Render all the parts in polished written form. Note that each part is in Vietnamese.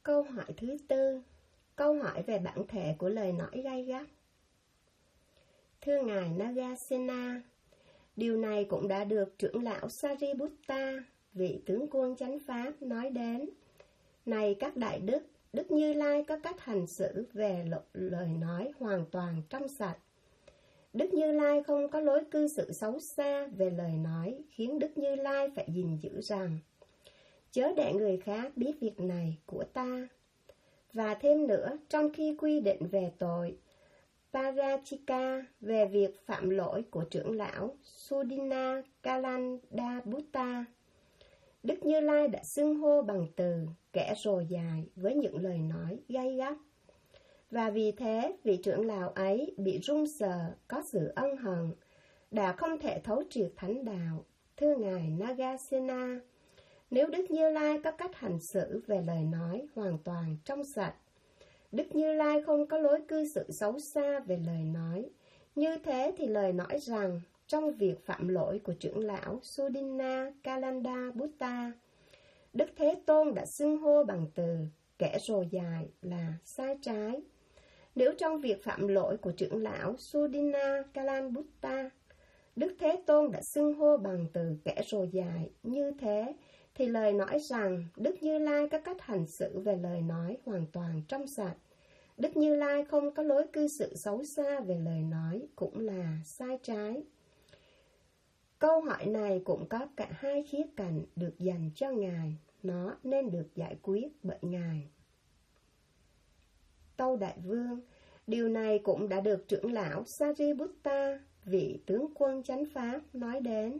Câu hỏi thứ tư, câu hỏi về bản thể của lời nói gay gắt. Thưa Ngài Nagasena, điều này cũng đã được trưởng lão Sariputta, vị tướng quân chánh pháp, nói đến. Này các đại đức, Đức Như Lai có cách hành xử về lời nói hoàn toàn trong sạch. Đức Như Lai không có lối cư xử xấu xa về lời nói, khiến Đức Như Lai phải gìn giữ rằng: chớ để người khác biết việc này của ta. Và thêm nữa, trong khi quy định về tội Parachika, về việc phạm lỗi của trưởng lão Sudina Kalandabutta, Đức Như Lai đã xưng hô bằng từ kẻ rồ dài với những lời nói gay gắt. Và vì thế, vị trưởng lão ấy bị run sợ, có sự ân hận, đã không thể thấu triệt thánh đạo. Thưa Ngài Nagasena, nếu Đức Như Lai có cách hành xử về lời nói hoàn toàn trong sạch, Đức Như Lai không có lối cư xử xấu xa về lời nói, như thế thì lời nói rằng trong việc phạm lỗi của trưởng lão Sudina Kalandabutta, Đức Thế Tôn đã xưng hô bằng từ kẻ rồ dài là sai trái. Nếu trong việc phạm lỗi của trưởng lão Sudina Kalandabutta, Đức Thế Tôn đã xưng hô bằng từ kẻ rồ dài, như thế thì lời nói rằng Đức Như Lai có cách hành xử về lời nói hoàn toàn trong sạch, Đức Như Lai không có lối cư xử xấu xa về lời nói, cũng là sai trái. Câu hỏi này cũng có cả hai khía cạnh được dành cho Ngài, nó nên được giải quyết bởi Ngài. Tâu Đại Vương, điều này cũng đã được trưởng lão Sariputta, vị tướng quân chánh pháp, nói đến.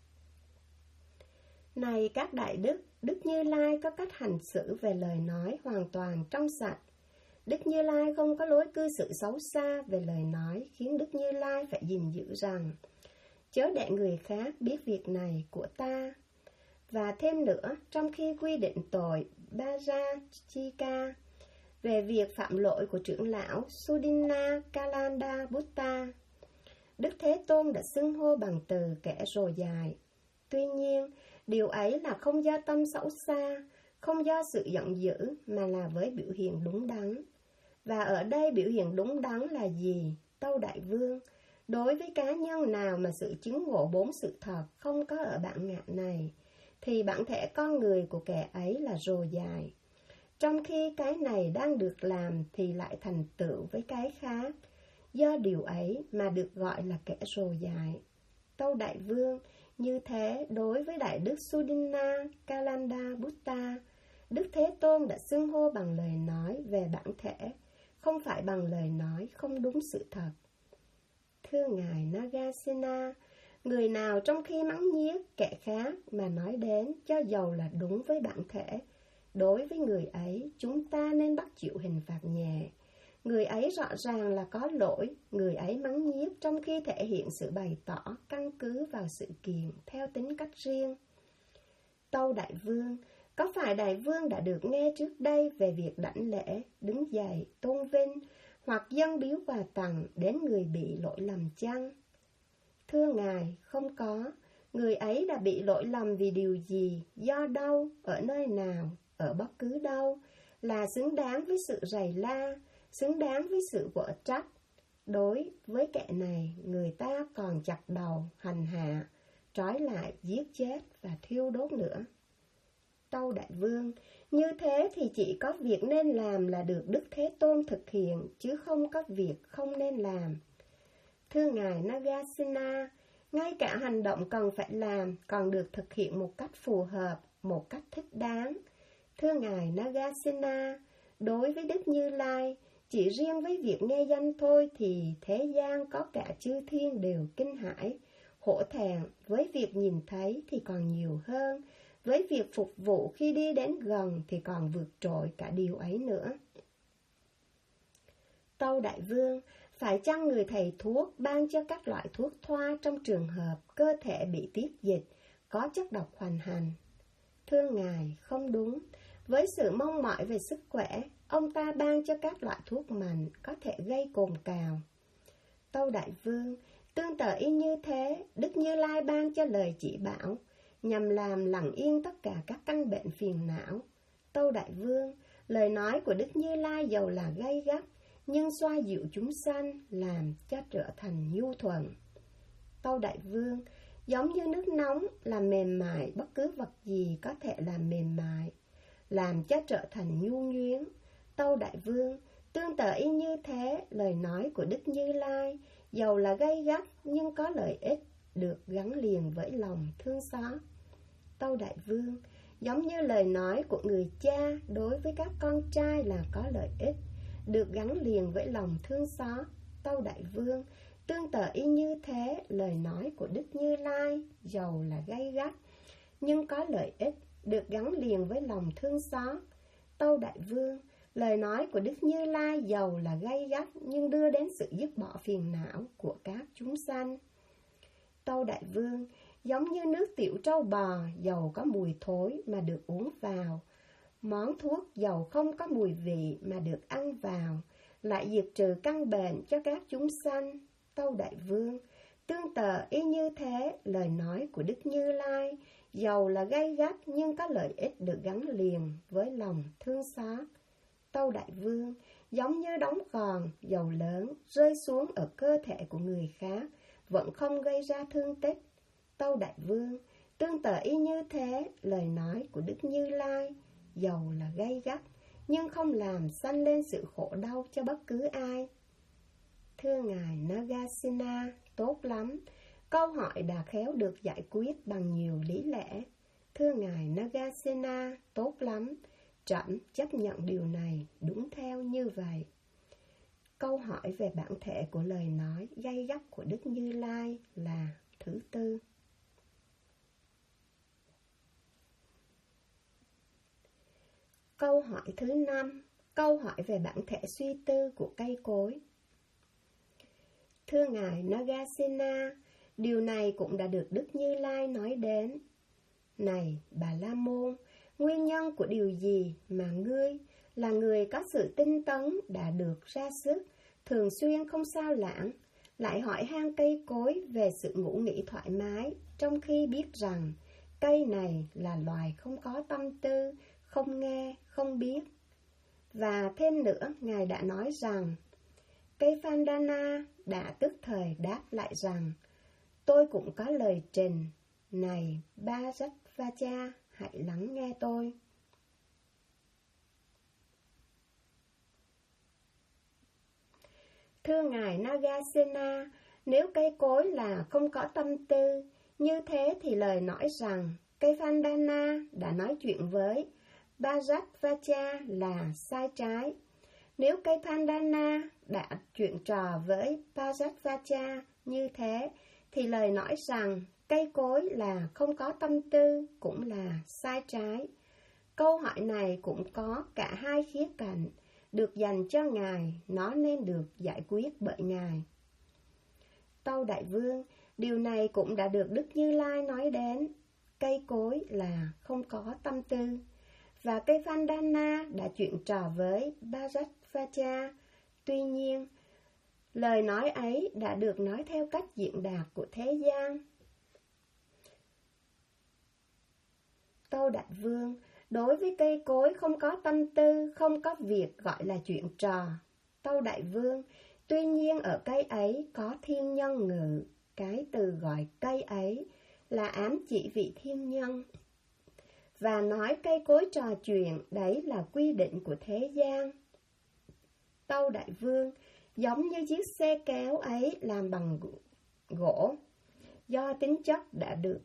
Này các đại đức, Đức Như Lai có cách hành xử về lời nói hoàn toàn trong sạch. Đức Như Lai không có lối cư xử xấu xa về lời nói, khiến Đức Như Lai phải gìn giữ rằng: chớ để người khác biết việc này của ta. Và thêm nữa, trong khi quy định tội Parachika, về việc phạm lỗi của trưởng lão Sudina Kalandabutta, Đức Thế Tôn đã xưng hô bằng từ kẻ rồ dài. Tuy nhiên, điều ấy là không do tâm xấu xa, không do sự giận dữ, mà là với biểu hiện đúng đắn. Và ở đây biểu hiện đúng đắn là gì? Tâu Đại Vương, đối với cá nhân nào mà sự chứng ngộ bốn sự thật không có ở bản ngã này, thì bản thể con người của kẻ ấy là rồ dài. Trong khi cái này đang được làm thì lại thành tựu với cái khác, do điều ấy mà được gọi là kẻ rồ dài. Tâu Đại Vương, như thế đối với Đại Đức Sudina Kalandabutta, Đức Thế Tôn đã xưng hô bằng lời nói về bản thể, không phải bằng lời nói không đúng sự thật. Thưa Ngài Nagasena, người nào trong khi mắng nhiếc kẻ khác mà nói đến cho dầu là đúng với bản thể, đối với người ấy chúng ta nên bắt chịu hình phạt nhẹ. Người ấy rõ ràng là có lỗi, người ấy mắng nhiếc trong khi thể hiện sự bày tỏ căn cứ vào sự kiện theo tính cách riêng. Tâu Đại Vương, có phải Đại Vương đã được nghe trước đây về việc đảnh lễ, đứng dậy, tôn vinh hoặc dâng biếu quà tặng đến người bị lỗi lầm chăng? Thưa Ngài, không có. Người ấy đã bị lỗi lầm vì điều gì, do đâu, ở nơi nào, ở bất cứ đâu, là xứng đáng với sự rầy la, xứng đáng với sự quở trách. Đối với kẻ này, người ta còn chặt đầu, hành hạ, trói lại, giết chết và thiêu đốt nữa. Tâu Đại Vương, như thế thì chỉ có việc nên làm là được Đức Thế Tôn thực hiện, chứ không có việc không nên làm. Thưa Ngài Nagasena, ngay cả hành động cần phải làm còn được thực hiện một cách phù hợp, một cách thích đáng. Thưa Ngài Nagasena, đối với Đức Như Lai, chỉ riêng với việc nghe danh thôi thì thế gian có cả chư thiên đều kinh hãi, hổ thẹn, với việc nhìn thấy thì còn nhiều hơn, với việc phục vụ khi đi đến gần thì còn vượt trội cả điều ấy nữa. Tâu Đại Vương, phải chăng người thầy thuốc ban cho các loại thuốc thoa trong trường hợp cơ thể bị tiết dịch, có chất độc hoành hành? Thưa Ngài, không đúng. Với sự mong mỏi về sức khỏe, ông ta ban cho các loại thuốc mạnh có thể gây cồn cào. Tâu Đại Vương, tương tự y như thế, Đức Như Lai ban cho lời chỉ bảo, nhằm làm lặng yên tất cả các căn bệnh phiền não. Tâu Đại Vương, Lời nói của Đức Như Lai dầu là gay gắt, nhưng xoa dịu chúng sanh, làm cho trở thành nhu thuận. Tâu Đại Vương, giống như nước nóng làm mềm mại bất cứ vật gì có thể làm mềm mại, làm cho trở thành nhu nhuyễn. Tâu Đại Vương, tương tự y như thế, lời nói của Đức Như Lai, dầu là gay gắt nhưng có lợi ích, được gắn liền với lòng thương xót. Tâu Đại Vương, giống như lời nói của người cha đối với các con trai là có lợi ích, được gắn liền với lòng thương xót. Tâu Đại Vương, tương tự y như thế, lời nói của Đức Như Lai, dầu là gay gắt nhưng có lợi ích, được gắn liền với lòng thương xót. Tâu Đại Vương, lời nói của Đức Như Lai dầu là gay gắt nhưng đưa đến sự dứt bỏ phiền não của các chúng sanh. Tâu Đại Vương, giống như nước tiểu trâu bò dầu có mùi thối mà được uống vào, món thuốc dầu không có mùi vị mà được ăn vào, lại diệt trừ căn bệnh cho các chúng sanh. Tâu Đại Vương, tương tự y như thế, lời nói của Đức Như Lai, dầu là gay gắt nhưng có lợi ích, được gắn liền với lòng thương xót. Tâu Đại Vương, giống như đống gòn dầu lớn rơi xuống ở cơ thể của người khác, vẫn không gây ra thương tích. Tâu Đại Vương, tương tự y như thế, lời nói của Đức Như Lai, dầu là gay gắt nhưng không làm sanh lên sự khổ đau cho bất cứ ai. Thưa Ngài Nagasena, tốt lắm. Câu hỏi đã khéo được giải quyết bằng nhiều lý lẽ. Thưa Ngài Nagasena, tốt lắm. Trẫm chấp nhận điều này đúng theo như vậy. Câu hỏi về bản thể của lời nói gay gắt của Đức Như Lai là thứ tư. Câu hỏi thứ 5. Câu hỏi về bản thể suy tư của cây cối. Thưa Ngài Nagasena, điều này cũng đã được Đức Như Lai nói đến. Này Bà La Môn, nguyên nhân của điều gì mà ngươi là người có sự tinh tấn đã được ra sức, thường xuyên không sao lãng, lại hỏi han cây cối về sự ngủ nghỉ thoải mái, trong khi biết rằng cây này là loài không có tâm tư, không nghe, không biết. Và thêm nữa, Ngài đã nói rằng, cây Pandana đã tức thời đáp lại rằng, tôi cũng có lời trình, này Bharadvaja, hãy lắng nghe tôi. Thưa Ngài Nagasena, nếu cây cối là không có tâm tư, như thế thì lời nói rằng cây Pandana đã nói chuyện với Bharadvaja là sai trái. Nếu cây Pandana đã chuyện trò với Bharadvaja như thế, thì lời nói rằng cây cối là không có tâm tư cũng là sai trái. Câu hỏi này cũng có cả hai khía cạnh, được dành cho Ngài, nó nên được giải quyết bởi Ngài. Tâu Đại Vương, điều này cũng đã được Đức Như Lai nói đến. Cây cối là không có tâm tư, và cây Pandana đã chuyện trò với Bharadvaja. Tuy nhiên, lời nói ấy đã được nói theo cách diễn đạt của thế gian. Tâu Đại Vương, đối với cây cối không có tâm tư, không có việc gọi là chuyện trò. Tâu Đại Vương, tuy nhiên ở cây ấy có thiên nhân ngự, cái từ gọi cây ấy là ám chỉ vị thiên nhân. Và nói cây cối trò chuyện, đấy là quy định của thế gian. Tâu Đại Vương, giống như chiếc xe kéo ấy làm bằng gỗ, do tính chất đã được.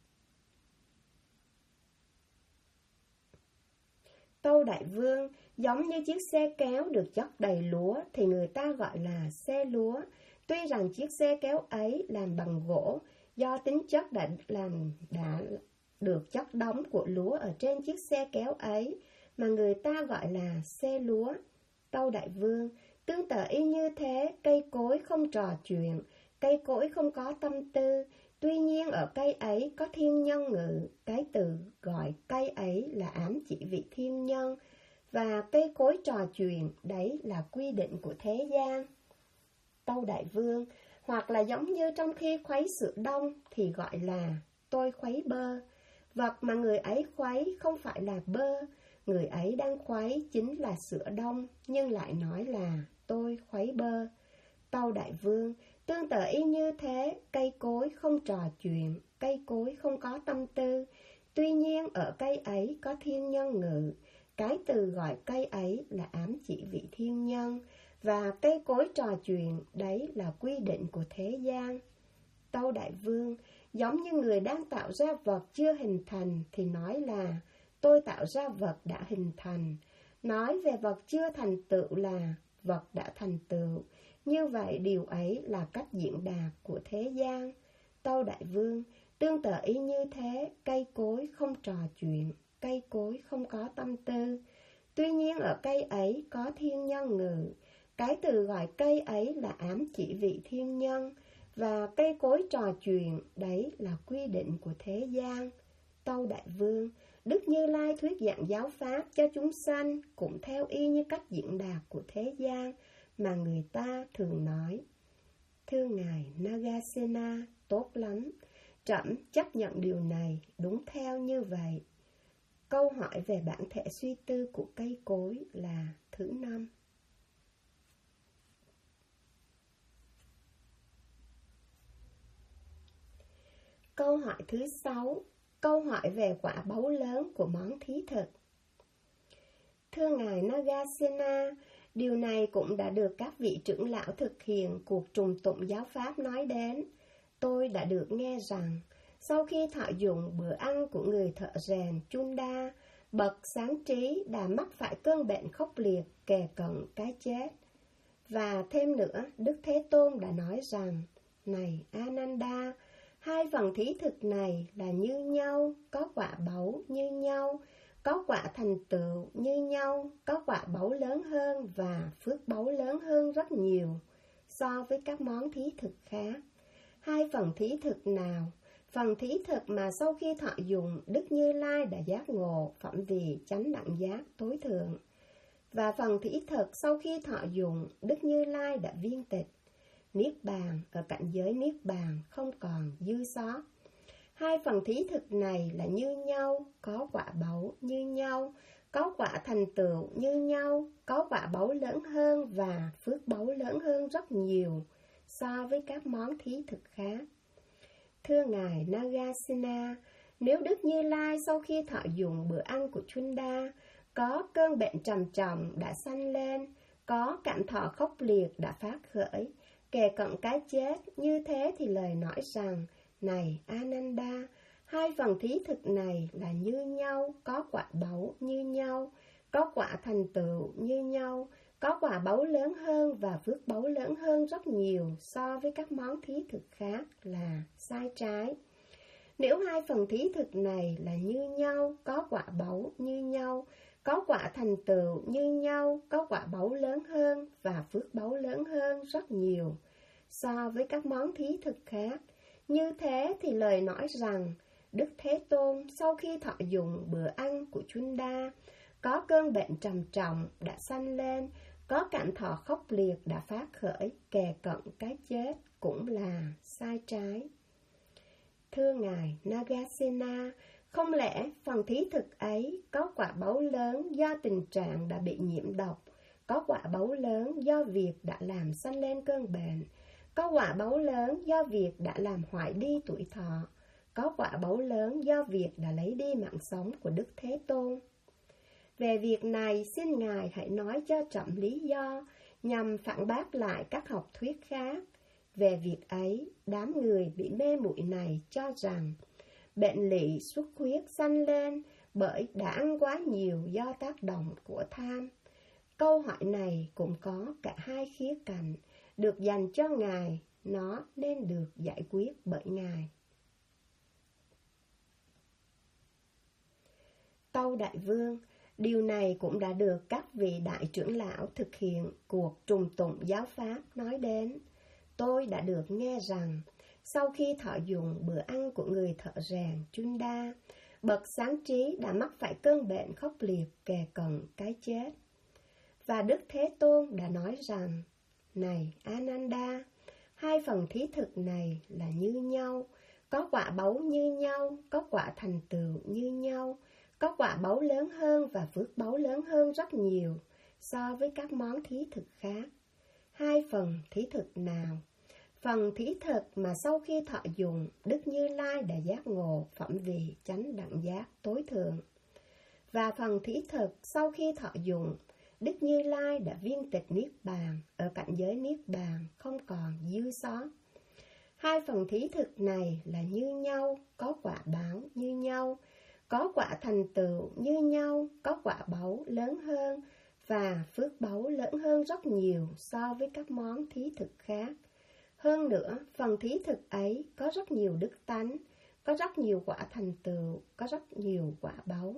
Tâu Đại Vương, giống như chiếc xe kéo được chất đầy lúa thì người ta gọi là xe lúa. Tuy rằng chiếc xe kéo ấy làm bằng gỗ, do tính chất đã được chất đóng của lúa ở trên chiếc xe kéo ấy, mà người ta gọi là xe lúa. Tâu Đại Vương, tương tự y như thế, cây cối không trò chuyện, cây cối không có tâm tư, tuy nhiên ở cây ấy có thiên nhân ngự, cái từ gọi cây ấy là ám chỉ vị thiên nhân, và cây cối trò chuyện, đấy là quy định của thế gian. Tâu Đại Vương, hoặc là giống như trong khi khuấy sữa đông thì gọi là tôi khuấy bơ. Vật mà người ấy khuấy không phải là bơ, Người ấy đang khuấy chính là sữa đông, nhưng lại nói là tôi khuấy bơ. Tâu Đại Vương, tương tự y như thế, cây cối không trò chuyện, cây cối không có tâm tư. Tuy nhiên ở cây ấy có thiên nhân ngự, cái từ gọi cây ấy là ám chỉ vị thiên nhân, và cây cối trò chuyện, đấy là quy định của thế gian. Tâu Đại Vương, giống như người đang tạo ra vật chưa hình thành thì nói là tôi tạo ra vật đã hình thành. Nói về vật chưa thành tựu là vật đã thành tựu. Như vậy điều ấy là cách diễn đạt của thế gian. Tâu Đại Vương, tương tự y như thế, cây cối không trò chuyện, cây cối không có tâm tư. Tuy nhiên ở cây ấy có thiên nhân ngự. Cái từ gọi cây ấy là ám chỉ vị thiên nhân, và cây cối trò chuyện, đấy là quy định của thế gian. Tâu Đại Vương, Đức Như Lai thuyết giảng giáo pháp cho chúng sanh cũng theo y như cách diễn đạt của thế gian mà người ta thường nói. Thưa Ngài Nagasena, tốt lắm, trẫm chấp nhận điều này, đúng theo như vậy. Câu hỏi về bản thể suy tư của cây cối là thứ 5. Câu hỏi thứ 6. Câu hỏi về quả báu lớn của món thí thực. Thưa Ngài Nagasena, điều này cũng đã được các vị trưởng lão thực hiện cuộc trùng tụng giáo pháp nói đến. Tôi đã được nghe rằng, sau khi thọ dụng bữa ăn của người thợ rèn Chunda, bậc sáng trí đã mắc phải cơn bệnh khốc liệt kề cận cái chết. Và thêm nữa, Đức Thế Tôn đã nói rằng, này Ananda, hai phần thí thực này là như nhau, có quả báu như nhau, có quả thành tựu như nhau, có quả báu lớn hơn và phước báu lớn hơn rất nhiều so với các món thí thực khác. Hai phần thí thực nào? Phần thí thực mà sau khi thọ dụng, Đức Như Lai đã giác ngộ phẩm vị chánh đẳng giác tối thượng. Và phần thí thực sau khi thọ dụng, Đức Như Lai đã viên tịch. Niết bàn, ở cảnh giới Niết bàn không còn dư sót. Hai phần thí thực này là như nhau, có quả báu như nhau, có quả thành tựu như nhau, có quả báu lớn hơn và phước báu lớn hơn rất nhiều so với các món thí thực khác. Thưa Ngài Nagasena, nếu Đức Như Lai sau khi thọ dụng bữa ăn của Chunda, có cơn bệnh trầm trọng đã sanh lên, có cảm thọ khốc liệt đã phát khởi, kề cận cái chết, như thế thì lời nói rằng, này Ananda, hai phần thí thực này là như nhau, có quả báu như nhau, có quả thành tựu như nhau, có quả báu lớn hơn và phước báu lớn hơn rất nhiều so với các món thí thực khác là sai trái. Nếu hai phần thí thực này là như nhau, có quả báu như nhau, có quả thành tựu như nhau, có quả báu lớn hơn và phước báu lớn hơn rất nhiều so với các món thí thực khác, như thế thì lời nói rằng, Đức Thế Tôn sau khi thọ dụng bữa ăn của Chunda, có cơn bệnh trầm trọng đã sanh lên, có cảm thọ khốc liệt đã phát khởi, kề cận cái chết cũng là sai trái. Thưa Ngài Nagasena, không lẽ phần thí thực ấy có quả báu lớn do tình trạng đã bị nhiễm độc, có quả báu lớn do việc đã làm sanh lên cơn bệnh, có quả báu lớn do việc đã làm hoại đi tuổi thọ, có quả báu lớn do việc đã lấy đi mạng sống của Đức Thế Tôn? Về việc này, xin Ngài hãy nói cho trẫm lý do, nhằm phản bác lại các học thuyết khác. Về việc ấy, đám người bị mê muội này cho rằng, bệnh lỵ xuất huyết sanh lên bởi đã ăn quá nhiều do tác động của tham. Câu hỏi này cũng có cả hai khía cạnh, được dành cho Ngài, nó nên được giải quyết bởi Ngài. Tâu Đại Vương, điều này cũng đã được các vị đại trưởng lão thực hiện cuộc trùng tụng giáo pháp nói đến. Tôi đã được nghe rằng, sau khi thọ dụng bữa ăn của người thợ rèn Chunda, bậc sáng trí đã mắc phải cơn bệnh khốc liệt kề cận cái chết. Và Đức Thế Tôn đã nói rằng, này Ananda, hai phần thí thực này là như nhau, có quả báu như nhau, có quả thành tựu như nhau, có quả báu lớn hơn và phước báu lớn hơn rất nhiều so với các món thí thực khác. Hai phần thí thực nào? Phần thí thực mà sau khi thọ dụng, Đức Như Lai đã giác ngộ phẩm vị chánh đẳng giác tối thượng. Và phần thí thực sau khi thọ dụng, Đức Như Lai đã viên tịch Niết Bàn ở cảnh giới Niết Bàn không còn dư sót. Hai phần thí thực này là như nhau, có quả báo như nhau, có quả thành tựu như nhau, có quả báu lớn hơn và phước báu lớn hơn rất nhiều so với các món thí thực khác. Hơn nữa, phần thí thực ấy có rất nhiều đức tánh, có rất nhiều quả thành tựu, có rất nhiều quả báu.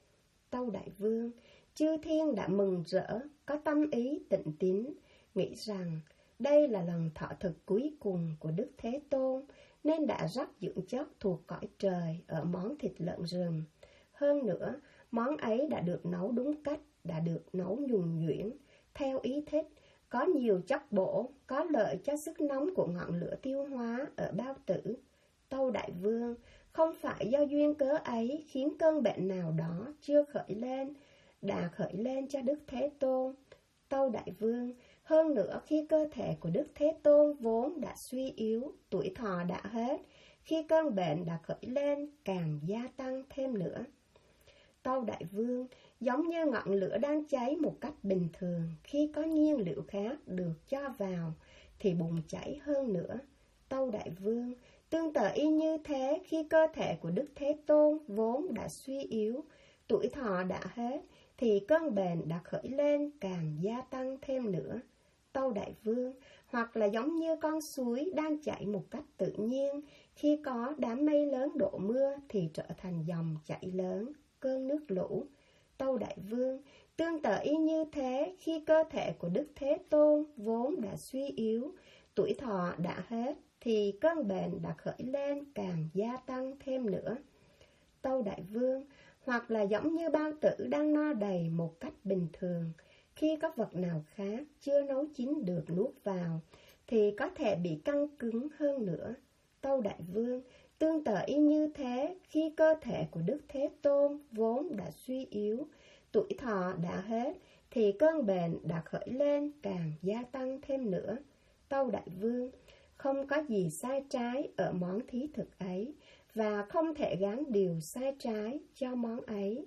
Tâu Đại Vương, chư thiên đã mừng rỡ, có tâm ý tịnh tín, nghĩ rằng đây là lần thọ thực cuối cùng của Đức Thế Tôn, nên đã rất dưỡng chất thuộc cõi trời ở món thịt lợn rừng. Hơn nữa, món ấy đã được nấu đúng cách, đã được nấu nhuần nhuyễn, theo ý thích, có nhiều chất bổ, có lợi cho sức nóng của ngọn lửa tiêu hóa ở bao tử. Tâu Đại Vương, không phải do duyên cớ ấy khiến cơn bệnh nào đó chưa khởi lên, đã khởi lên cho Đức Thế Tôn. Tâu Đại Vương, hơn nữa khi cơ thể của Đức Thế Tôn vốn đã suy yếu, tuổi thọ đã hết, khi cơn bệnh đã khởi lên càng gia tăng thêm nữa. Tâu Đại Vương, giống như ngọn lửa đang cháy một cách bình thường, khi có nhiên liệu khác được cho vào thì bùng cháy hơn nữa. Tâu Đại Vương, tương tự y như thế, khi cơ thể của Đức Thế Tôn vốn đã suy yếu, tuổi thọ đã hết, thì cơn bệnh đã khởi lên càng gia tăng thêm nữa. Tâu Đại Vương, hoặc là giống như con suối đang chảy một cách tự nhiên, khi có đám mây lớn đổ mưa thì trở thành dòng chảy lớn, cơn nước lũ. Tâu Đại Vương, tương tự y như thế, khi cơ thể của Đức Thế Tôn vốn đã suy yếu, tuổi thọ đã hết, thì cơn bệnh đã khởi lên càng gia tăng thêm nữa. Tâu Đại Vương, hoặc là giống như bao tử đang no đầy một cách bình thường, khi có vật nào khác chưa nấu chín được nuốt vào, thì có thể bị căng cứng hơn nữa. Tâu Đại Vương, tương tự y như thế, khi cơ thể của Đức Thế Tôn vốn đã suy yếu, tuổi thọ đã hết, thì cơn bệnh đã khởi lên càng gia tăng thêm nữa. Tâu Đại Vương, không có gì sai trái ở món thí thực ấy, và không thể gán điều sai trái cho món ấy.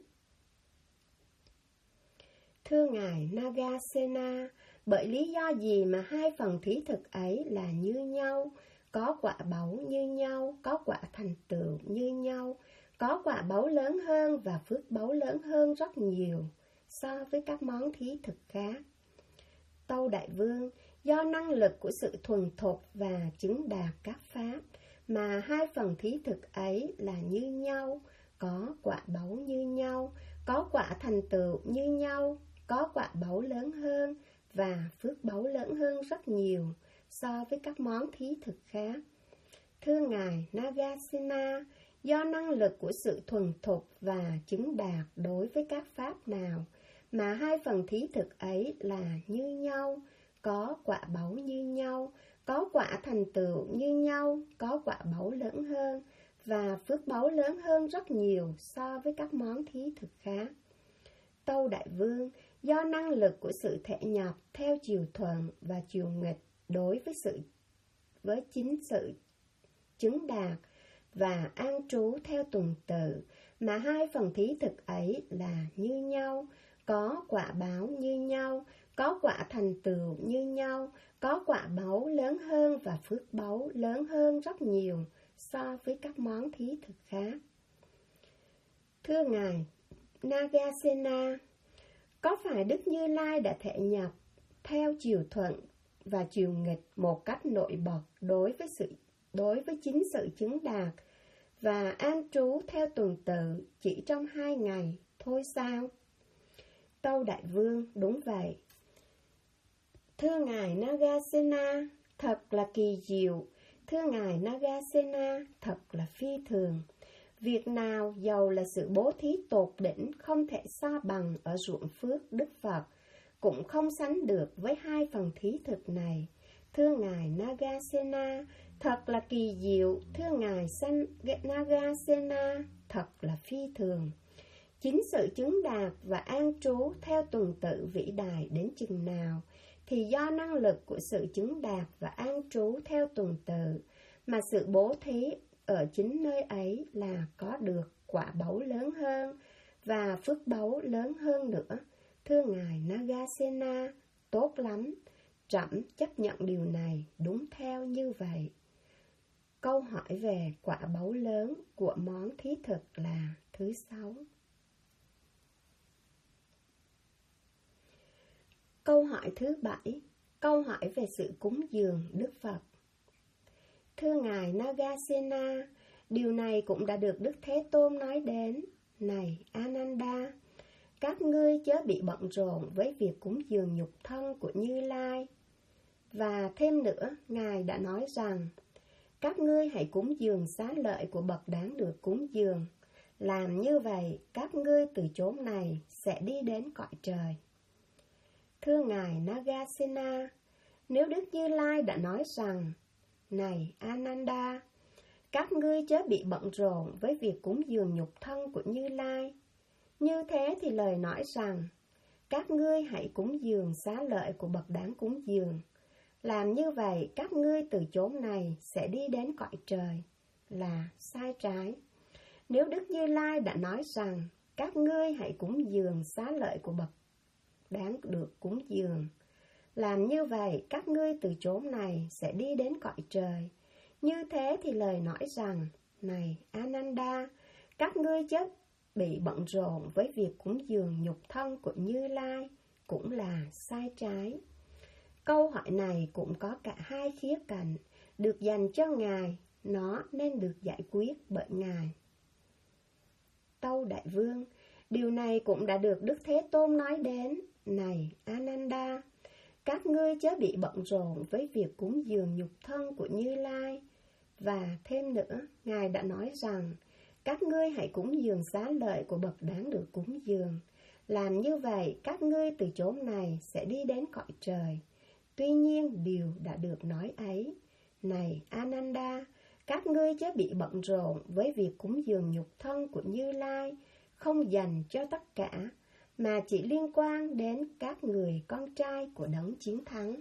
Thưa Ngài Nagasena, bởi lý do gì mà hai phần thí thực ấy là như nhau, có quả báu như nhau, có quả thành tựu như nhau, có quả báu lớn hơn và phước báu lớn hơn rất nhiều so với các món thí thực khác? Tâu Đại Vương, do năng lực của sự thuần thục và chứng đạt các pháp, mà hai phần thí thực ấy là như nhau, có quả báu như nhau, có quả thành tựu như nhau, có quả báu lớn hơn và phước báu lớn hơn rất nhiều so với các món thí thực khác. Thưa Ngài Nagasena, do năng lực của sự thuần thục và chứng đạt đối với các pháp nào, mà hai phần thí thực ấy là như nhau, có quả báu như nhau, có quả thành tựu như nhau, có quả báu lớn hơn và phước báu lớn hơn rất nhiều so với các món thí thực khác. Tâu Đại Vương, do năng lực của sự thể nhập theo chiều thuận và chiều nghịch đối với chính sự chứng đạt và an trú theo tuần tự, mà hai phần thí thực ấy là như nhau, có quả báo như nhau, có quả thành tựu như nhau, có quả báu lớn hơn và phước báu lớn hơn rất nhiều so với các món thí thực khác. Thưa Ngài Nagasena, có phải Đức Như Lai đã thể nhập theo chiều thuận và chiều nghịch một cách nội bật đối với chính sự chứng đạt và an trú theo tuần tự chỉ trong 2 ngày thôi sao? Tâu Đại Vương, đúng vậy. Thưa Ngài Nagasena, thật là kỳ diệu. Thưa Ngài Nagasena, thật là phi thường. Việc nào dầu là sự bố thí tột đỉnh không thể so bằng ở ruộng phước Đức Phật, cũng không sánh được với hai phần thí thực này. Thưa Ngài Nagasena, thật là kỳ diệu. Thưa Ngài Nagasena, thật là phi thường. Chính sự chứng đạt và an trú theo tuần tự vĩ đại đến chừng nào, thì do năng lực của sự chứng đạt và an trú theo tuần tự, mà sự bố thí ở chính nơi ấy là có được quả báu lớn hơn và phước báu lớn hơn nữa. Thưa Ngài Nagasena, tốt lắm, trẫm chấp nhận điều này đúng theo như vậy. Câu hỏi về quả báu lớn của món thí thực là thứ 6. Câu hỏi thứ 7. Câu hỏi về sự cúng dường Đức Phật. Thưa Ngài Nagasena, điều này cũng đã được Đức Thế Tôn nói đến. Này Ananda, các ngươi chớ bị bận rộn với việc cúng dường nhục thân của Như Lai. Và thêm nữa, Ngài đã nói rằng, các ngươi hãy cúng dường xá lợi của bậc đáng được cúng dường. Làm như vậy, các ngươi từ chốn này sẽ đi đến cõi trời. Thưa Ngài Nagasena, nếu Đức Như Lai đã nói rằng, này Ananda, các ngươi chớ bị bận rộn với việc cúng dường nhục thân của Như Lai. Như thế thì lời nói rằng, các ngươi hãy cúng dường xá lợi của bậc đáng cúng dường. Làm như vậy, các ngươi từ chốn này sẽ đi đến cõi trời, là sai trái. Nếu Đức Như Lai đã nói rằng, các ngươi hãy cúng dường xá lợi của bậc đáng được cúng dường. Làm như vậy, các ngươi từ chốn này sẽ đi đến cõi trời. Như thế thì lời nói rằng, này Ananda, các ngươi chớ bị bận rộn với việc cúng dường nhục thân của Như Lai, cũng là sai trái. Câu hỏi này cũng có cả hai khía cạnh, được dành cho Ngài, nó nên được giải quyết bởi Ngài. Tâu Đại Vương, điều này cũng đã được Đức Thế Tôn nói đến. Này Ananda, các ngươi chớ bị bận rộn với việc cúng dường nhục thân của Như Lai. Và thêm nữa, Ngài đã nói rằng, các ngươi hãy cúng dường xá lợi của bậc đáng được cúng dường. Làm như vậy, các ngươi từ chốn này sẽ đi đến cõi trời. Tuy nhiên, điều đã được nói ấy. Này Ananda, các ngươi chớ bị bận rộn với việc cúng dường nhục thân của Như Lai, không dành cho tất cả, mà chỉ liên quan đến các người con trai của đấng chiến thắng.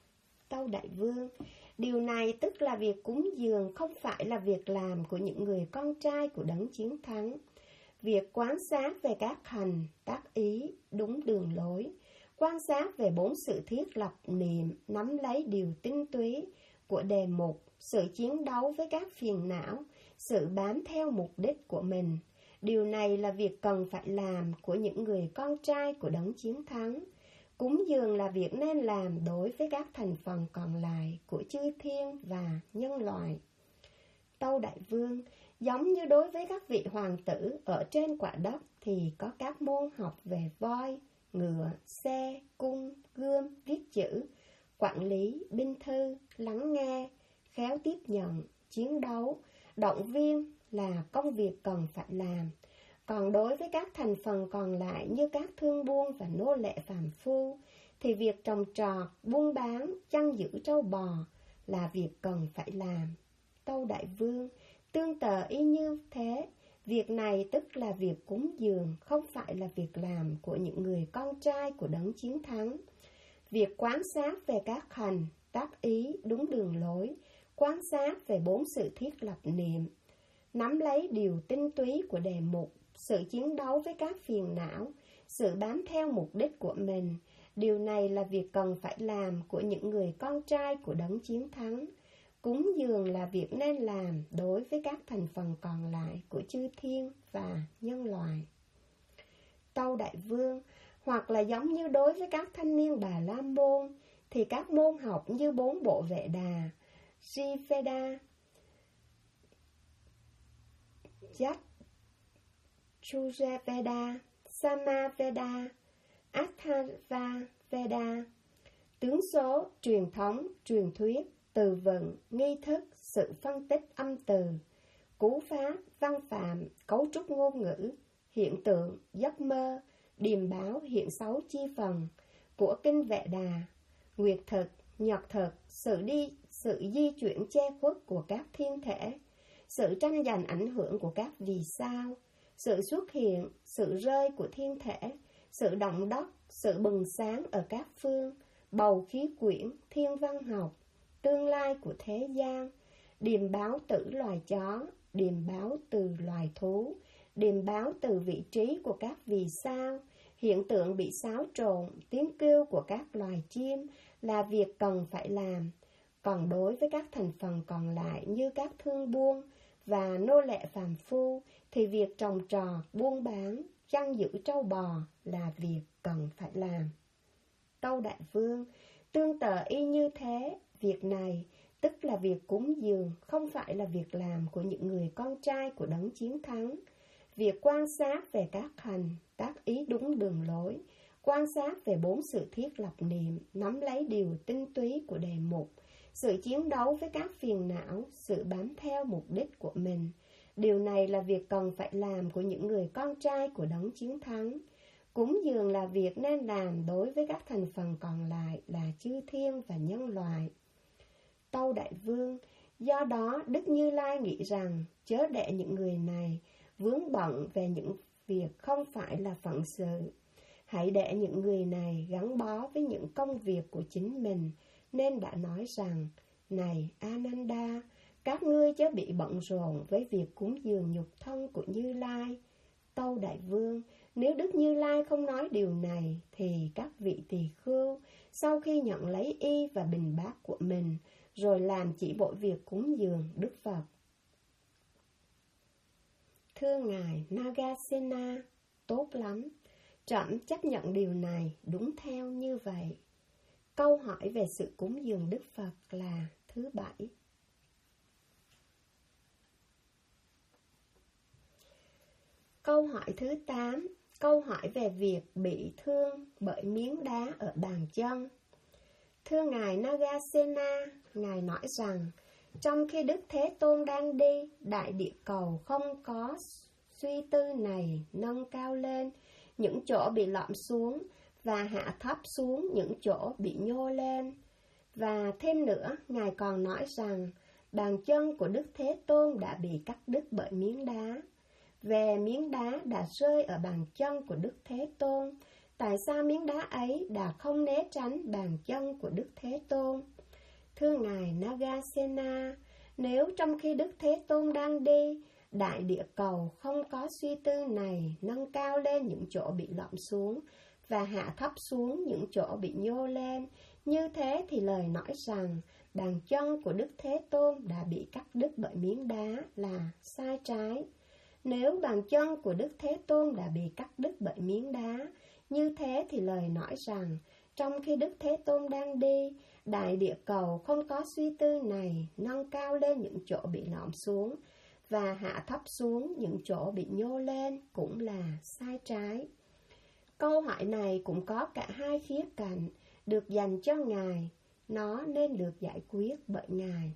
Tâu Đại Vương, điều này tức là việc cúng dường không phải là việc làm của những người con trai của đấng chiến thắng. Việc quán sát về các hành, tác ý, đúng đường lối, quan sát về 4 sự thiết lập niệm, nắm lấy điều tinh túy của đề mục, sự chiến đấu với các phiền não, sự bám theo mục đích của mình. Điều này là việc cần phải làm của những người con trai của đấng chiến thắng. Cúng dường là việc nên làm đối với các thành phần còn lại của chư thiên và nhân loại. Tâu Đại Vương, giống như đối với các vị hoàng tử ở trên quả đất thì có các môn học về voi, ngựa, xe, cung, gươm, viết chữ, quản lý, binh thư, lắng nghe, khéo tiếp nhận, chiến đấu, động viên là công việc cần phải làm. Còn đối với các thành phần còn lại như các thương buôn và nô lệ phàm phu, thì việc trồng trọt, buôn bán, chăn giữ trâu bò là việc cần phải làm. Tâu Đại Vương, tương tự y như thế, việc này tức là việc cúng dường, không phải là việc làm của những người con trai của đấng chiến thắng. Việc quan sát về các hành, tác ý, đúng đường lối, quan sát về 4 sự thiết lập niệm, nắm lấy điều tinh túy của đề mục, sự chiến đấu với các phiền não, sự bám theo mục đích của mình. Điều này là việc cần phải làm của những người con trai của đấng chiến thắng. Cúng dường là việc nên làm đối với các thành phần còn lại của chư thiên và nhân loại. Tâu Đại Vương, hoặc là giống như đối với các thanh niên Bà La Môn, thì các môn học như 4 bộ Vệ Đà, Rigveda, Yajurveda, Samaveda, Atharvaveda, tướng số, truyền thống, truyền thuyết, từ vựng, nghi thức, sự phân tích âm từ, cú pháp, văn phạm, cấu trúc ngôn ngữ, hiện tượng, giấc mơ, điềm báo hiện 6 chi phần của kinh Vệ Đà, nguyệt thực, nhật thực, sự di chuyển che khuất của các thiên thể, sự tranh giành ảnh hưởng của các vì sao, sự xuất hiện, sự rơi của thiên thể, sự động đất, sự bừng sáng ở các phương, bầu khí quyển, thiên văn học, tương lai của thế gian, điềm báo từ loài chó, điềm báo từ loài thú, điềm báo từ vị trí của các vì sao, hiện tượng bị xáo trộn, tiếng kêu của các loài chim là việc cần phải làm. Còn đối với các thành phần còn lại như các thương buôn và nô lệ phàm phu thì việc trồng trọt, buôn bán, chăn giữ trâu bò là việc cần phải làm. Tâu Đại Vương, tương tự y như thế, việc này, tức là việc cúng dường, không phải là việc làm của những người con trai của đấng chiến thắng. Việc quan sát về các hành, các ý đúng đường lối, quan sát về 4 sự thiết lập niệm, nắm lấy điều tinh túy của đề mục, sự chiến đấu với các phiền não, sự bám theo mục đích của mình. Điều này là việc cần phải làm của những người con trai của đấng chiến thắng. Cúng dường là việc nên làm đối với các thành phần còn lại là chư thiên và nhân loại. Tâu Đại Vương, do đó Đức Như Lai nghĩ rằng chớ để những người này vướng bận về những việc không phải là phận sự. Hãy để những người này gắn bó với những công việc của chính mình, nên đã nói rằng, này Ananda, các ngươi chớ bị bận rộn với việc cúng dường nhục thân của Như Lai. Tâu Đại Vương, nếu Đức Như Lai không nói điều này, thì các vị tỳ khưu, sau khi nhận lấy y và bình bát của mình, rồi làm chỉ mỗi việc cúng dường Đức Phật. Thưa Ngài Nagasena, tốt lắm, trẫm chấp nhận điều này đúng theo như vậy. Câu hỏi về sự cúng dường Đức Phật là thứ 7. Câu hỏi thứ 8, câu hỏi về việc bị thương bởi miếng đá ở bàn chân. Thưa Ngài Nagasena, Ngài nói rằng, trong khi Đức Thế Tôn đang đi, đại địa cầu không có suy tư này nâng cao lên những chỗ bị lõm xuống và hạ thấp xuống những chỗ bị nhô lên. Và thêm nữa, Ngài còn nói rằng, bàn chân của Đức Thế Tôn đã bị cắt đứt bởi miếng đá. Về miếng đá đã rơi ở bàn chân của Đức Thế Tôn, tại sao miếng đá ấy đã không né tránh bàn chân của Đức Thế Tôn? Thưa Ngài Nagasena, nếu trong khi Đức Thế Tôn đang đi, đại địa cầu không có suy tư này nâng cao lên những chỗ bị lõm xuống và hạ thấp xuống những chỗ bị nhô lên, như thế thì lời nói rằng bàn chân của Đức Thế Tôn đã bị cắt đứt bởi miếng đá là sai trái. Nếu bàn chân của Đức Thế Tôn đã bị cắt đứt bởi miếng đá, như thế thì lời nói rằng, trong khi Đức Thế Tôn đang đi, đại địa cầu không có suy tư này nâng cao lên những chỗ bị lõm xuống và hạ thấp xuống những chỗ bị nhô lên cũng là sai trái. Câu hỏi này cũng có cả hai khía cạnh được dành cho Ngài, nó nên được giải quyết bởi Ngài.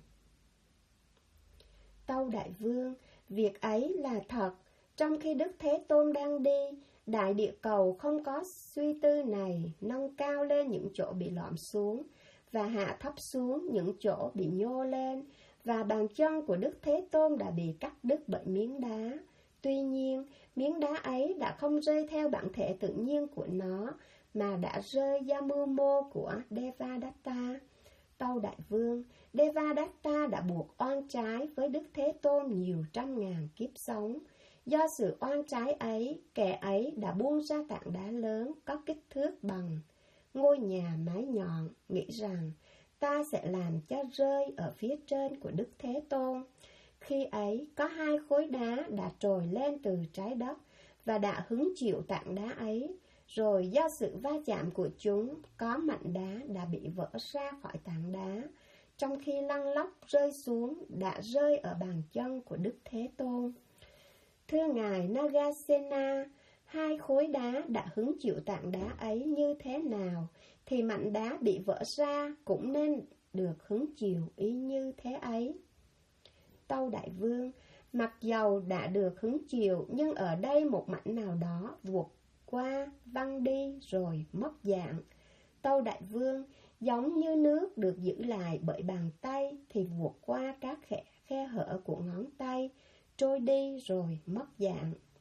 Tâu Đại Vương, việc ấy là thật, trong khi Đức Thế Tôn đang đi, đại địa cầu không có suy tư này nâng cao lên những chỗ bị lõm xuống và hạ thấp xuống những chỗ bị nhô lên, và bàn chân của Đức Thế Tôn đã bị cắt đứt bởi miếng đá. Tuy nhiên, miếng đá ấy đã không rơi theo bản thể tự nhiên của nó, mà đã rơi do mưu mô của Devadatta. Tâu Đại Vương, Devadatta đã buộc oan trái với Đức Thế Tôn nhiều trăm ngàn kiếp sống. Do sự oan trái ấy, kẻ ấy đã buông ra tảng đá lớn có kích thước bằng ngôi nhà mái nhọn, nghĩ rằng ta sẽ làm cho rơi ở phía trên của Đức Thế Tôn. Khi ấy, có hai khối đá đã trồi lên từ trái đất và đã hứng chịu tảng đá ấy. Rồi do sự va chạm của chúng, có mảnh đá đã bị vỡ ra khỏi tảng đá. Trong khi lăn lóc rơi xuống, đã rơi ở bàn chân của Đức Thế Tôn. Thưa Ngài Nagasena, hai khối đá đã hứng chịu tảng đá ấy như thế nào, thì mảnh đá bị vỡ ra cũng nên được hứng chịu y như thế ấy. Tâu Đại Vương, mặc dầu đã được hứng chịu, nhưng ở đây một mảnh nào đó vụt qua, văng đi rồi mất dạng. Tâu Đại Vương, giống như nước được giữ lại bởi bàn tay thì vụt qua các khe hở của ngón tay, trôi đi rồi mất dạng.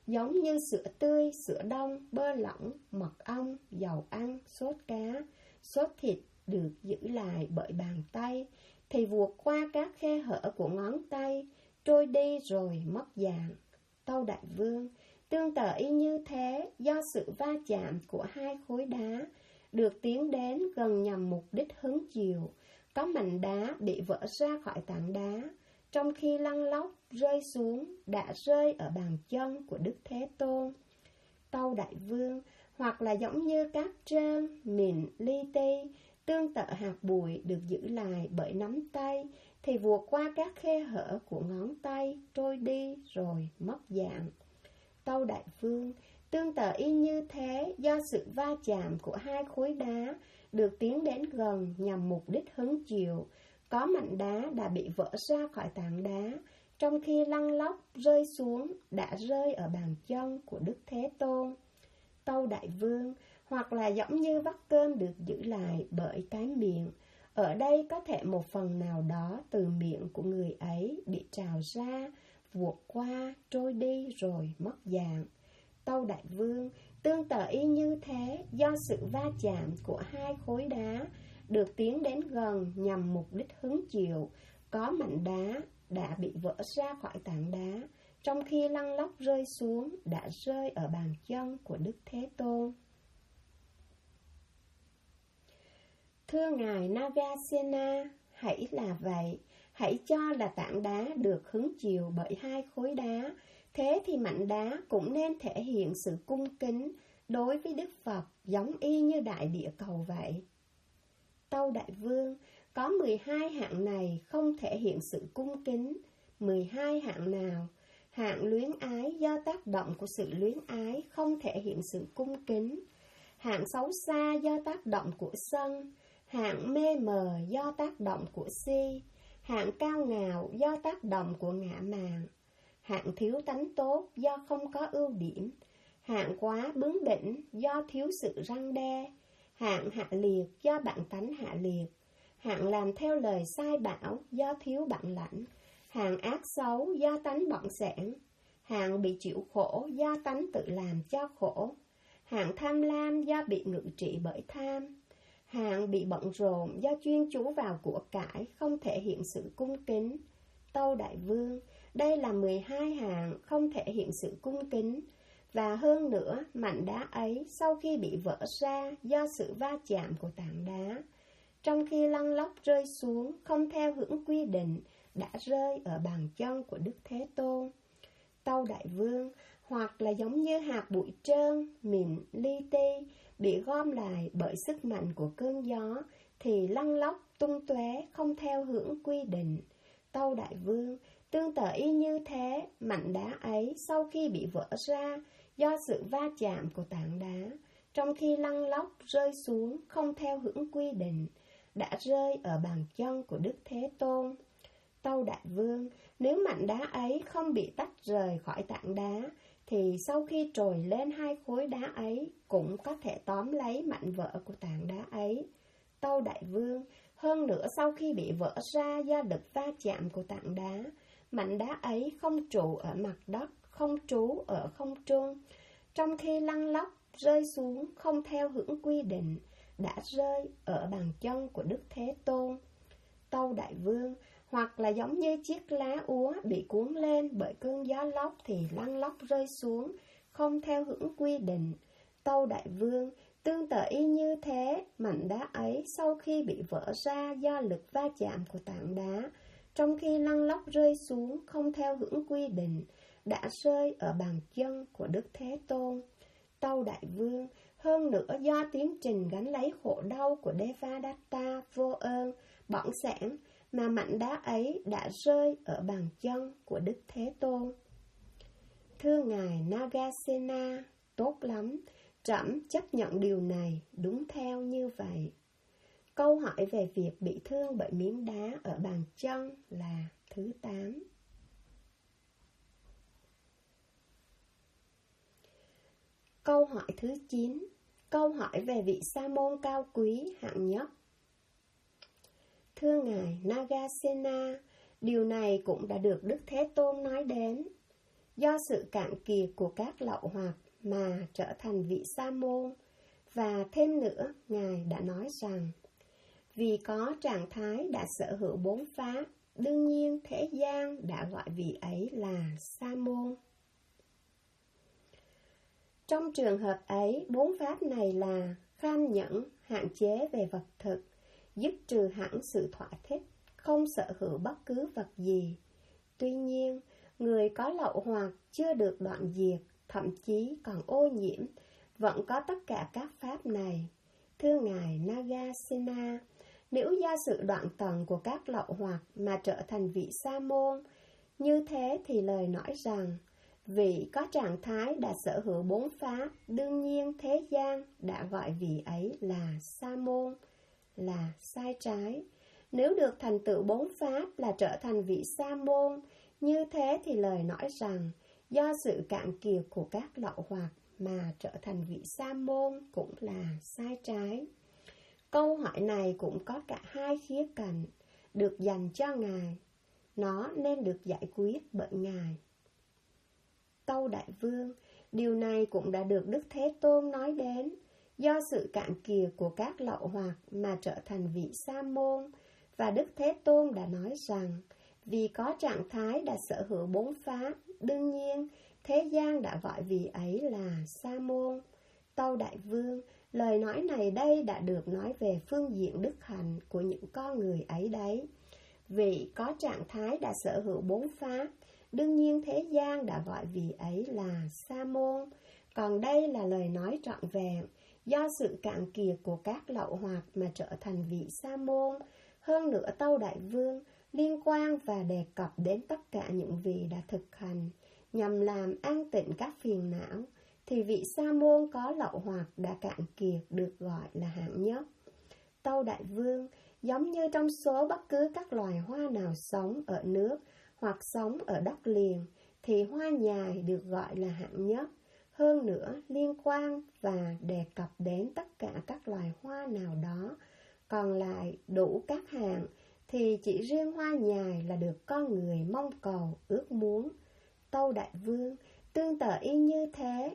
giống như sữa tươi, sữa đông, bơ lỏng, mật ong, dầu ăn, sốt cá, sốt thịt được giữ lại bởi bàn tay, thì vụt qua các khe hở của ngón tay, trôi đi rồi mất dạng. Tâu Đại Vương, tương tự y như thế, do sự va chạm của hai khối đá được tiến đến gần nhằm mục đích hứng chiều, có mảnh đá bị vỡ ra khỏi tảng đá, trong khi lăn lóc rơi xuống đã rơi ở bàn chân của Đức Thế Tôn. Tâu Đại Vương, hoặc là giống như cát trơn, mịn, li ti, tương tự hạt bụi được giữ lại bởi nắm tay, thì vụt qua các khe hở của ngón tay, trôi đi rồi mất dạng. Tâu Đại Vương, tương tự y như thế, do sự va chạm của hai khối đá được tiến đến gần nhằm mục đích hứng chiều, có mảnh đá đã bị vỡ ra khỏi tảng đá, trong khi lăn lóc rơi xuống đã rơi ở bàn chân của Đức Thế Tôn. Tâu Đại Vương, hoặc là giống như vắt cơm được giữ lại bởi cái miệng, ở đây có thể một phần nào đó từ miệng của người ấy bị trào ra, vụt qua, trôi đi rồi mất dạng. Tâu Đại Vương, tương tự y như thế, do sự va chạm của hai khối đá được tiến đến gần nhằm mục đích hứng chiều, có mảnh đá đã bị vỡ ra khỏi tảng đá, trong khi lăn lóc rơi xuống đã rơi ở bàn chân của Đức Thế Tôn. Thưa Ngài Nagasena, hãy là vậy, hãy cho là tảng đá được hứng chiều bởi hai khối đá, thế thì mảnh đá cũng nên thể hiện sự cung kính đối với Đức Phật giống y như đại địa cầu vậy. Tâu Đại Vương, có 12 hạng này không thể hiện sự cung kính. 12 hạng nào? Hạng luyến ái do tác động của sự luyến ái không thể hiện sự cung kính. Hạng xấu xa do tác động của sân. Hạng mê mờ do tác động của si. Hạng cao ngạo do tác động của ngã mạn. Hạng thiếu tánh tốt do không có ưu điểm. Hạng quá bướng bỉnh do thiếu sự răn đe. Hạng hạ liệt do bản tánh hạ liệt. Hạng làm theo lời sai bảo do thiếu bản lãnh. Hạng ác xấu do tánh bận sẻn. Hạng bị chịu khổ do tánh tự làm cho khổ. Hạng tham lam do bị ngự trị bởi tham. Hạng bị bận rộn do chuyên chú vào của cải không thể hiện sự cung kính. Tâu Đại Vương, đây là 12 hạng không thể hiện sự cung kính. Và hơn nữa, mảnh đá ấy sau khi bị vỡ ra do sự va chạm của tảng đá, trong khi lăn lóc rơi xuống không theo hướng quy định, đã rơi ở bàn chân của Đức Thế Tôn. Tâu Đại Vương, hoặc là giống như hạt bụi trơn, mịn, li ti, bị gom lại bởi sức mạnh của cơn gió, thì lăn lóc tung tóe không theo hướng quy định. Tâu Đại Vương, tương tự y như thế, mảnh đá ấy sau khi bị vỡ ra do sự va chạm của tảng đá, trong khi lăn lóc rơi xuống không theo hướng quy định, đã rơi ở bàn chân của Đức Thế Tôn. Tâu Đại Vương, nếu mảnh đá ấy không bị tách rời khỏi tảng đá, thì sau khi trồi lên hai khối đá ấy cũng có thể tóm lấy mảnh vỡ của tảng đá ấy. Tâu Đại Vương, hơn nữa sau khi bị vỡ ra do lực va chạm của tảng đá, mảnh đá ấy không trụ ở mặt đất, không trú ở không trung, trong khi lăn lóc rơi xuống không theo hướng quy định, đã rơi ở bàn chân của Đức Thế Tôn. Tâu Đại Vương, hoặc là giống như chiếc lá úa bị cuốn lên bởi cơn gió lốc thì lăn lóc rơi xuống, không theo hướng quy định. Tâu Đại Vương, tương tự y như thế, mảnh đá ấy sau khi bị vỡ ra do lực va chạm của tảng đá, trong khi lăn lóc rơi xuống không theo hướng quy định, đã rơi ở bàn chân của Đức Thế Tôn. Tâu Đại Vương, hơn nữa do tiến trình gánh lấy khổ đau của Devadatta vô ơn, bỏng sẻn, mà mảnh đá ấy đã rơi ở bàn chân của Đức Thế Tôn. Thưa Ngài Nagasena, tốt lắm, trẫm chấp nhận điều này, đúng theo như vậy. Câu hỏi về việc bị thương bởi miếng đá ở bàn chân là thứ 8. Câu hỏi thứ 9. Câu hỏi về vị sa môn cao quý hạng nhất. Thưa Ngài Nagasena, điều này cũng đã được Đức Thế Tôn nói đến. do sự cạn kiệt của các lậu hoặc mà trở thành vị sa môn. Và thêm nữa, Ngài đã nói rằng, vì có trạng thái đã sở hữu 4 pháp, đương nhiên thế gian đã gọi vị ấy là sa môn. Trong trường hợp ấy, 4 pháp này là kham nhẫn, hạn chế về vật thực, giúp trừ hẳn sự thỏa thích, không sở hữu bất cứ vật gì. Tuy nhiên, người có lậu hoặc chưa được đoạn diệt, thậm chí còn ô nhiễm, vẫn có tất cả các pháp này. Thưa Ngài Nagasena, nếu do sự đoạn tận của các lậu hoặc mà trở thành vị sa môn, như thế thì lời nói rằng, vị có trạng thái đã sở hữu 4 pháp, đương nhiên thế gian đã gọi vị ấy là sa môn, là sai trái. Nếu được thành tựu 4 pháp là trở thành vị sa môn, như thế thì lời nói rằng, do sự cạn kiệt của các lậu hoặc mà trở thành vị sa môn cũng là sai trái. Câu hỏi này cũng có cả 2 khía cạnh được dành cho Ngài. Nó nên được giải quyết bởi Ngài. Tâu Đại Vương, điều này cũng đã được Đức Thế Tôn nói đến. Do sự cạn kiệt của các lậu hoặc mà trở thành vị sa môn. Và Đức Thế Tôn đã nói rằng, vì có trạng thái đã sở hữu 4 pháp, đương nhiên thế gian đã gọi vị ấy là sa môn. Tâu Đại Vương, lời nói này đây đã được nói về phương diện đức hạnh của những con người ấy đấy. Vị có trạng thái đã sở hữu 4 pháp, đương nhiên thế gian đã gọi vị ấy là sa môn. Còn đây là lời nói trọn vẹn, do sự cạn kiệt của các lậu hoặc mà trở thành vị sa môn. Hơn nữa Tâu Đại Vương, liên quan và đề cập đến tất cả những vị đã thực hành, nhằm làm an tịnh các phiền não, thì vị sa môn có lậu hoặc đã cạn kiệt được gọi là hạng nhất. Tâu Đại Vương, giống như trong số bất cứ các loài hoa nào sống ở nước hoặc sống ở đất liền, thì hoa nhài được gọi là hạng nhất. Hơn nữa, liên quan và đề cập đến tất cả các loài hoa nào đó, còn lại đủ các hạng, thì chỉ riêng hoa nhài là được con người mong cầu, ước muốn. Tâu Đại Vương, tương tự y như thế,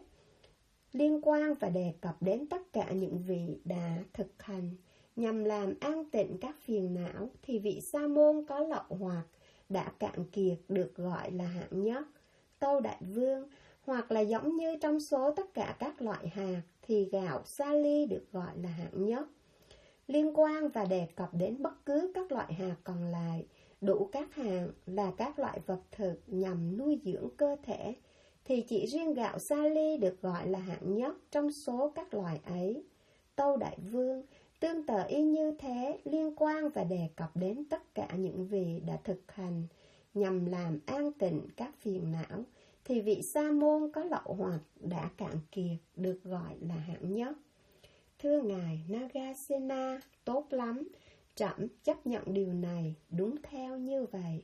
liên quan và đề cập đến tất cả những vị đã thực hành, nhằm làm an tịnh các phiền não, thì vị sa môn có lậu hoặc đã cạn kiệt được gọi là hạng nhất. Tâu Đại Vương, hoặc là giống như trong số tất cả các loại hạt, thì gạo sa ly được gọi là hạng nhất. Liên quan và đề cập đến bất cứ các loại hạt còn lại, đủ các hạng là các loại vật thực nhằm nuôi dưỡng cơ thể, thì chỉ riêng gạo sa ly được gọi là hạng nhất trong số các loài ấy. Tâu Đại Vương, tương tự y như thế, liên quan và đề cập đến tất cả những vị đã thực hành, nhằm làm an tịnh các phiền não, thì vị sa môn có lậu hoặc đã cạn kiệt được gọi là hạng nhất. Thưa Ngài Nagasena, tốt lắm, trẫm chấp nhận điều này, đúng theo như vậy.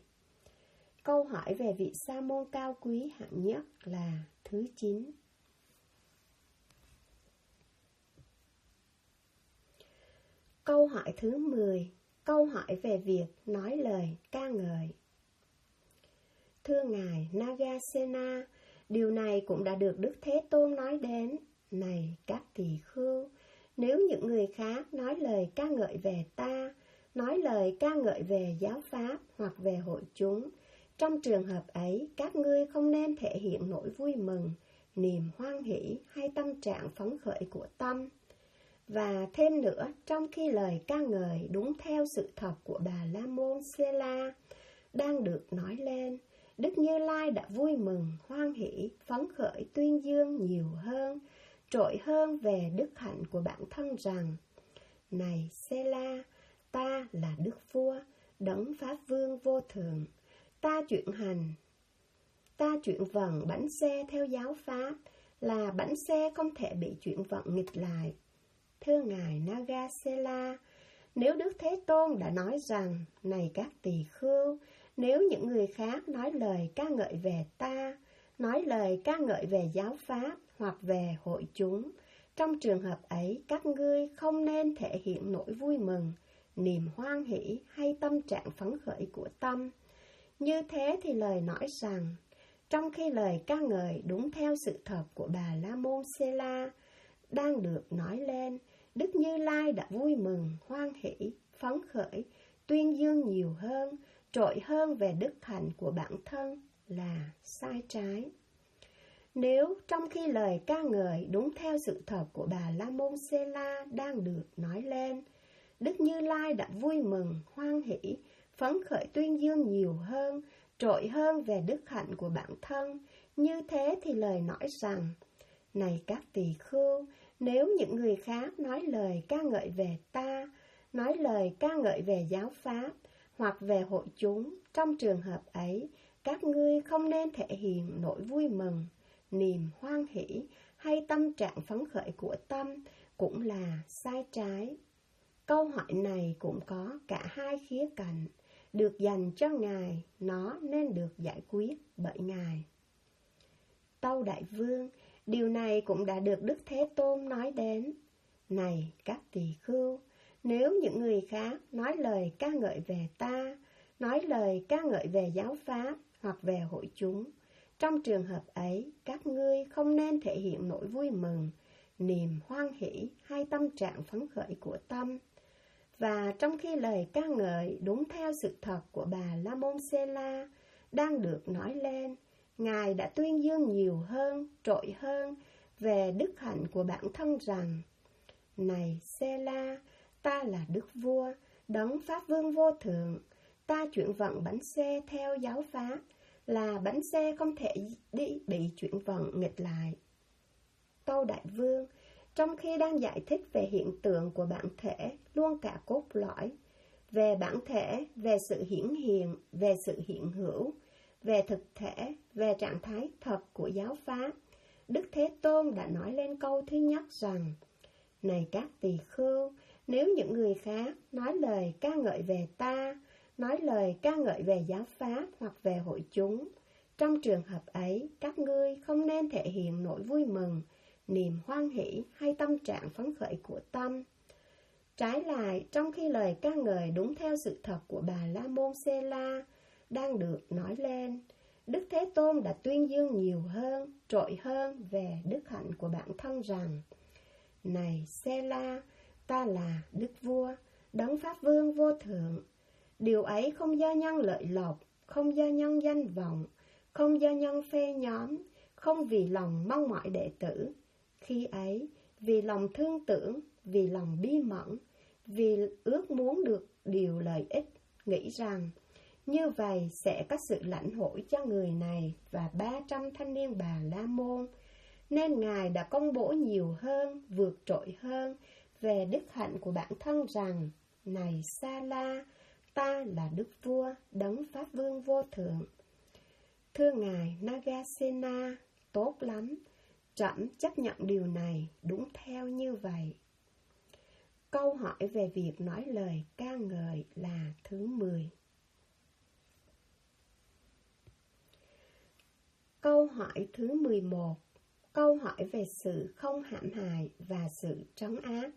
Câu hỏi về vị sa môn cao quý hạng nhất là thứ 9. Câu hỏi thứ 10. Câu hỏi về việc nói lời ca ngợi. Thưa Ngài Nagasena, điều này cũng đã được Đức Thế Tôn nói đến. Này các tỳ khưu, nếu những người khác nói lời ca ngợi về ta, nói lời ca ngợi về giáo pháp hoặc về hội chúng, trong trường hợp ấy, các ngươi không nên thể hiện nỗi vui mừng, niềm hoan hỷ hay tâm trạng phấn khởi của tâm. Và thêm nữa, trong khi lời ca ngợi đúng theo sự thật của Bà La Môn Sê-la đang được nói lên, Đức Như Lai đã vui mừng, hoan hỷ, phấn khởi tuyên dương nhiều hơn, trội hơn về đức hạnh của bản thân rằng: Này Sê-la, ta là Đức Vua, đấng Pháp Vương vô thượng. Ta chuyển vận bánh xe theo giáo pháp, là bánh xe không thể bị chuyển vận nghịch lại. Thưa Ngài Nagasena, nếu Đức Thế Tôn đã nói rằng: Này các tỳ khưu, nếu những người khác nói lời ca ngợi về ta, nói lời ca ngợi về giáo pháp hoặc về hội chúng, trong trường hợp ấy các ngươi không nên thể hiện nỗi vui mừng, niềm hoan hỷ hay tâm trạng phấn khởi của tâm. Như thế thì lời nói rằng: trong khi lời ca ngợi đúng theo sự thật của Bà La Môn Sê La đang được nói lên, Đức Như Lai đã vui mừng, hoan hỷ, phấn khởi, tuyên dương nhiều hơn, trội hơn về đức hạnh của bản thân là sai trái. Nếu trong khi lời ca ngợi đúng theo sự thật của Bà La Môn Sê La đang được nói lên, Đức Như Lai đã vui mừng, hoan hỷ, phấn khởi tuyên dương nhiều hơn, trội hơn về đức hạnh của bản thân, như thế thì lời nói rằng: này các tỳ khưu, nếu những người khác nói lời ca ngợi về ta, nói lời ca ngợi về giáo pháp hoặc về hội chúng, trong trường hợp ấy, các ngươi không nên thể hiện nỗi vui mừng, niềm hoan hỷ hay tâm trạng phấn khởi của tâm, cũng là sai trái. Câu hỏi này cũng có cả hai khía cạnh, được dành cho Ngài, nó nên được giải quyết bởi Ngài. Tâu Đại Vương, điều này cũng đã được Đức Thế Tôn nói đến. Này các tỳ khưu, nếu những người khác nói lời ca ngợi về ta, nói lời ca ngợi về giáo pháp hoặc về hội chúng, trong trường hợp ấy, các ngươi không nên thể hiện nỗi vui mừng, niềm hoan hỷ hay tâm trạng phấn khởi của tâm. Và trong khi lời ca ngợi đúng theo sự thật của Bà La Môn Sê La đang được nói lên, Ngài đã tuyên dương nhiều hơn, trội hơn về đức hạnh của bản thân rằng: này Sê La, ta là Đức Vua, Đấng Pháp Vương vô thượng, ta chuyển vận bánh xe theo giáo pháp, là bánh xe không thể bị chuyển vận nghịch lại. Tâu Đại Vương, trong khi đang giải thích về hiện tượng của bản thể luôn cả cốt lõi, về bản thể, về sự hiển hiện, về sự hiện hữu, về thực thể, về trạng thái thật của giáo pháp, Đức Thế Tôn đã nói lên câu thứ nhất rằng: này các tỳ khưu, nếu những người khác nói lời ca ngợi về ta, nói lời ca ngợi về giáo pháp hoặc về hội chúng, trong trường hợp ấy, các ngươi không nên thể hiện nỗi vui mừng, niềm hoan hỷ hay tâm trạng phấn khởi của tâm. Trái lại, trong khi lời ca ngợi đúng theo sự thật của Bà La Môn Sê La đang được nói lên, Đức Thế Tôn đã tuyên dương nhiều hơn, trội hơn về đức hạnh của bản thân rằng: này Sê La, ta là Đức Vua, Đấng Pháp Vương vô thượng. Điều ấy không do nhân lợi lộc, không do nhân danh vọng, không do nhân phê nhóm, không vì lòng mong mỏi đệ tử. Khi ấy, vì lòng thương tưởng, vì lòng bi mẫn, vì ước muốn được điều lợi ích, nghĩ rằng như vậy sẽ có sự lãnh hội cho người này và 300 thanh niên Bà La Môn, nên Ngài đã công bố nhiều hơn, vượt trội hơn về đức hạnh của bản thân rằng: này Sa La, ta là Đức Vua, Đấng Pháp Vương vô thượng. Thưa Ngài Nagasena, tốt lắm, trẫm chấp nhận điều này đúng theo như vậy. Câu hỏi về việc nói lời ca ngợi là thứ 10. Câu hỏi thứ 11. Câu hỏi về sự không hãm hại và sự trấn áp.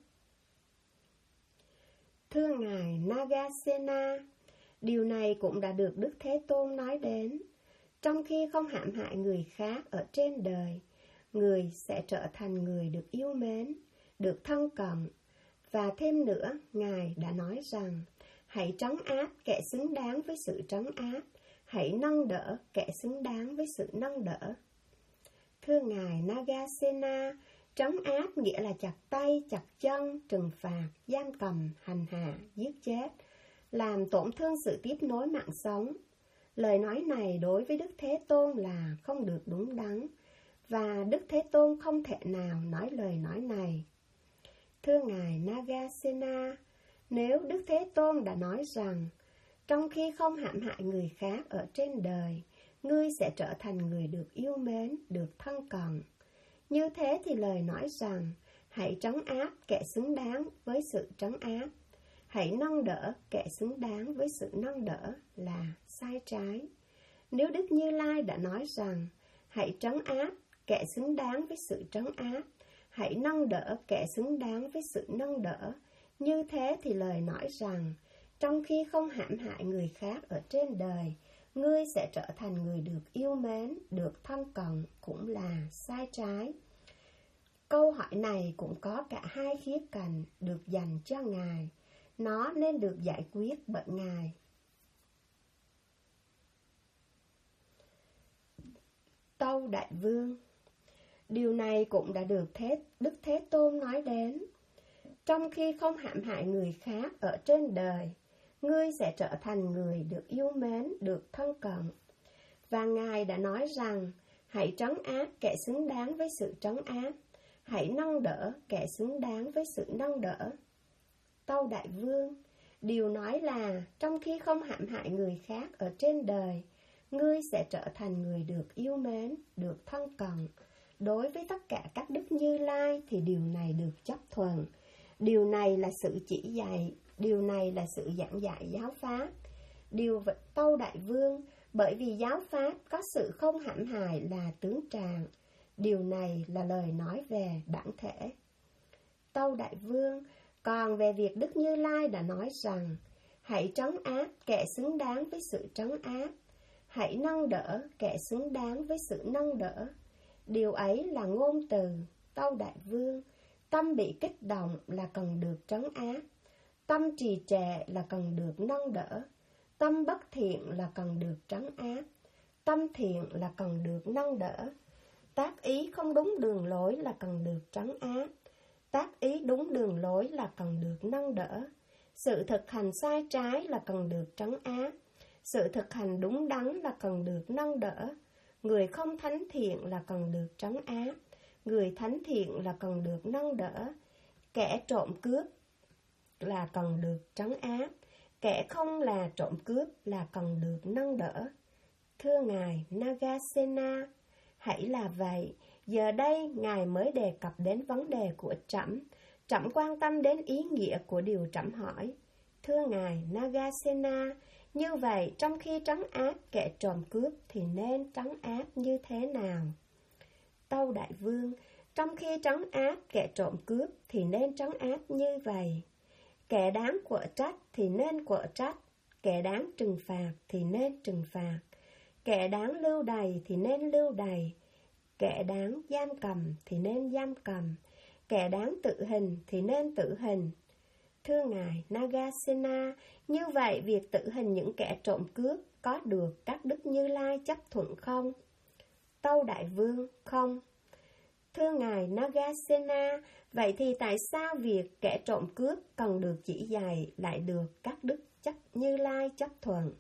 Thưa Ngài Nagasena, điều này cũng đã được Đức Thế Tôn nói đến. Trong khi không hãm hại người khác ở trên đời, người sẽ trở thành người được yêu mến, được thân cận. Và thêm nữa, Ngài đã nói rằng: hãy trấn áp kẻ xứng đáng với sự trấn áp, hãy nâng đỡ kẻ xứng đáng với sự nâng đỡ. Thưa Ngài Nagasena, trấn áp nghĩa là chặt tay, chặt chân, trừng phạt, giam cầm, hành hạ, giết chết, làm tổn thương sự tiếp nối mạng sống. Lời nói này đối với Đức Thế Tôn là không được đúng đắn, và Đức Thế Tôn không thể nào nói lời nói này. Thưa Ngài Nagasena, nếu Đức Thế Tôn đã nói rằng: trong khi không hãm hại người khác ở trên đời, ngươi sẽ trở thành người được yêu mến, được thân cận. Như thế thì lời nói rằng: hãy trấn áp kẻ xứng đáng với sự trấn áp, hãy nâng đỡ kẻ xứng đáng với sự nâng đỡ là sai trái. Nếu Đức Như Lai đã nói rằng: hãy trấn áp kẻ xứng đáng với sự trấn áp, hãy nâng đỡ kẻ xứng đáng với sự nâng đỡ, như thế thì lời nói rằng: trong khi không hãm hại người khác ở trên đời, ngươi sẽ trở thành người được yêu mến, được thân cận, cũng là sai trái. Câu hỏi này cũng có cả hai khía cạnh được dành cho Ngài. Nó nên được giải quyết bởi Ngài. Tâu Đại Vương. Điều này cũng đã được Đức Thế Tôn nói đến. Trong khi không hãm hại người khác ở trên đời, ngươi sẽ trở thành người được yêu mến, được thân cận. Và Ngài đã nói rằng, hãy trấn áp kẻ xứng đáng với sự trấn áp, hãy nâng đỡ kẻ xứng đáng với sự nâng đỡ. Tâu Đại Vương, điều nói là, trong khi không hãm hại người khác ở trên đời, ngươi sẽ trở thành người được yêu mến, được thân cận. Đối với tất cả các đức Như Lai thì điều này được chấp thuận. Điều này là sự chỉ dạy, điều này là sự giảng dạy giáo pháp. Tâu Đại Vương, bởi vì giáo pháp có sự không hãm hại là tướng trạng. Điều này là lời nói về bản thể. Tâu Đại Vương, còn về việc Đức Như Lai đã nói rằng, hãy trấn áp kẻ xứng đáng với sự trấn áp, hãy nâng đỡ kẻ xứng đáng với sự nâng đỡ. Điều ấy là ngôn từ. Tâu Đại Vương, tâm bị kích động là cần được trấn áp, tâm trì trệ là cần được nâng đỡ, tâm bất thiện là cần được trấn áp, tâm thiện là cần được nâng đỡ. Tác ý không đúng đường lối là cần được trấn áp, tác ý đúng đường lối là cần được nâng đỡ. Sự thực hành sai trái là cần được trấn áp, sự thực hành đúng đắn là cần được nâng đỡ. Người không thánh thiện là cần được trấn áp, người thánh thiện là cần được nâng đỡ. Kẻ trộm cướp là cần được trấn áp, kẻ không là trộm cướp là cần được nâng đỡ. Thưa Ngài Nagasena, hãy là vậy. Giờ đây Ngài mới đề cập đến vấn đề của trẫm. Trẫm quan tâm đến ý nghĩa của điều trẫm hỏi. Thưa Ngài Nagasena, như vậy trong khi trấn áp kẻ trộm cướp thì nên trấn áp như thế nào? Tâu Đại Vương, trong khi trấn áp kẻ trộm cướp thì nên trấn áp như vậy. Kẻ đáng quở trách thì nên quở trách, kẻ đáng trừng phạt thì nên trừng phạt, kẻ đáng lưu đày thì nên lưu đày, kẻ đáng giam cầm thì nên giam cầm, kẻ đáng tự hình thì nên tự hình. Thưa Ngài Nagasena, như vậy việc tự hình những kẻ trộm cướp có được các đức Như Lai chấp thuận không? Tâu Đại Vương, không. Thưa Ngài Nagasena, vậy thì tại sao việc kẻ trộm cướp cần được chỉ dạy lại được các đức Như Lai chấp thuận?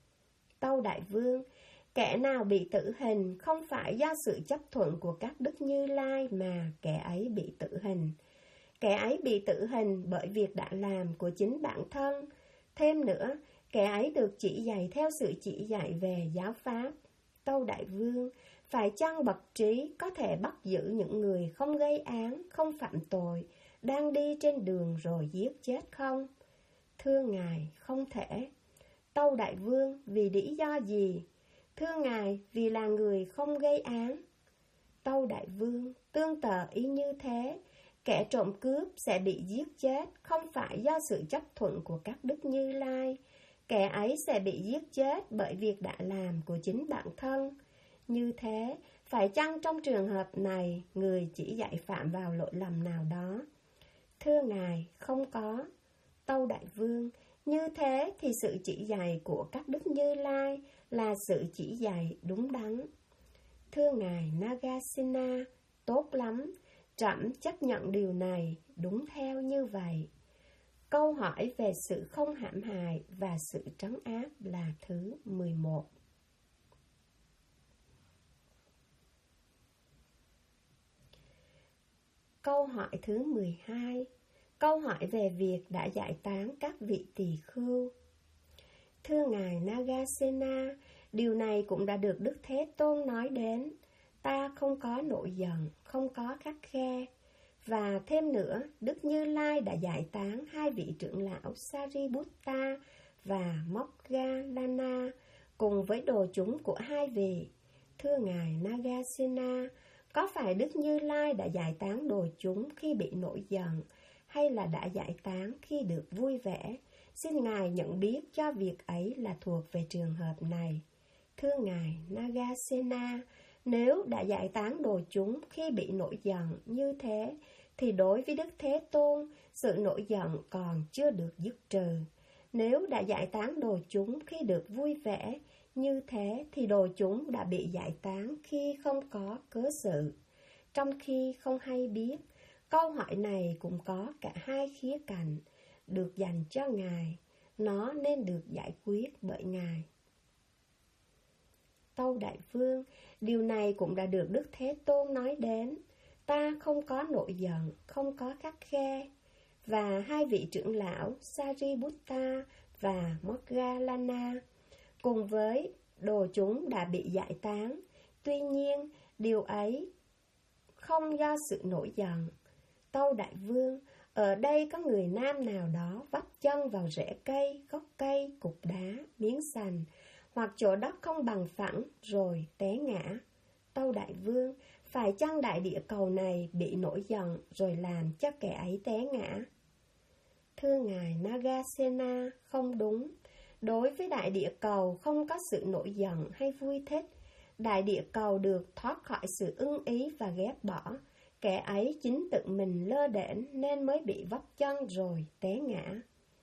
Tâu Đại Vương, kẻ nào bị tử hình không phải do sự chấp thuận của các đức Như Lai mà kẻ ấy bị tử hình. Kẻ ấy bị tử hình bởi việc đã làm của chính bản thân. Thêm nữa, kẻ ấy được chỉ dạy theo sự chỉ dạy về giáo pháp. Tâu Đại Vương, phải chăng bậc trí có thể bắt giữ những người không gây án, không phạm tội, đang đi trên đường rồi giết chết không? Thưa Ngài, không thể. Tâu Đại Vương, vì lý do gì? Thưa Ngài, vì là người không gây án. Tâu Đại Vương, tương tự ý như thế, kẻ trộm cướp sẽ bị giết chết không phải do sự chấp thuận của các đức Như Lai. Kẻ ấy sẽ bị giết chết bởi việc đã làm của chính bản thân. Như thế, phải chăng trong trường hợp này, người chỉ dạy phạm vào lỗi lầm nào đó? Thưa Ngài, không có. Tâu Đại Vương, như thế thì sự chỉ dạy của các đức Như Lai là sự chỉ dạy đúng đắn. Thưa Ngài Nagasena, tốt lắm, trẫm chấp nhận điều này, đúng theo như vậy. Câu hỏi về sự không hãm hại và sự trấn áp là thứ 11. Câu hỏi thứ 12. Câu hỏi về việc đã giải tán các vị tỳ khưu. Thưa Ngài Nagasena, điều này cũng đã được Đức Thế Tôn nói đến. Ta không có nổi giận, không có khắt khe. Và thêm nữa, Đức Như Lai đã giải tán hai vị trưởng lão Sariputta và Moggallana cùng với đồ chúng của hai vị. Thưa Ngài Nagasena, có phải Đức Như Lai đã giải tán đồ chúng khi bị nổi giận, hay là đã giải tán khi được vui vẻ? Xin Ngài nhận biết cho việc ấy là thuộc về trường hợp này. Thưa Ngài Nagasena, nếu đã giải tán đồ chúng khi bị nổi giận như thế, thì đối với Đức Thế Tôn, sự nổi giận còn chưa được dứt trừ. Nếu đã giải tán đồ chúng khi được vui vẻ như thế, thì đồ chúng đã bị giải tán khi không có cớ sự. Trong khi không hay biết, câu hỏi này cũng có cả hai khía cạnh được dành cho Ngài. Nó nên được giải quyết bởi Ngài. Tâu Đại Vương, điều này cũng đã được Đức Thế Tôn nói đến. Ta không có nổi giận, không có khắt khe. Và hai vị trưởng lão Sariputta và Moggallana cùng với đồ chúng đã bị giải tán. Tuy nhiên, điều ấy không do sự nổi giận. Tâu Đại Vương, ở đây có người nam nào đó vấp chân vào rễ cây, gốc cây, cục đá, miếng sành, hoặc chỗ đất không bằng phẳng rồi té ngã. Tâu Đại Vương, phải chăng đại địa cầu này bị nổi giận rồi làm cho kẻ ấy té ngã? Thưa Ngài Nagasena, không đúng. Đối với đại địa cầu không có sự nổi giận hay vui thích. Đại địa cầu được thoát khỏi sự ưng ý và ghét bỏ. Kẻ ấy chính tự mình lơ đễnh nên mới bị vấp chân rồi té ngã.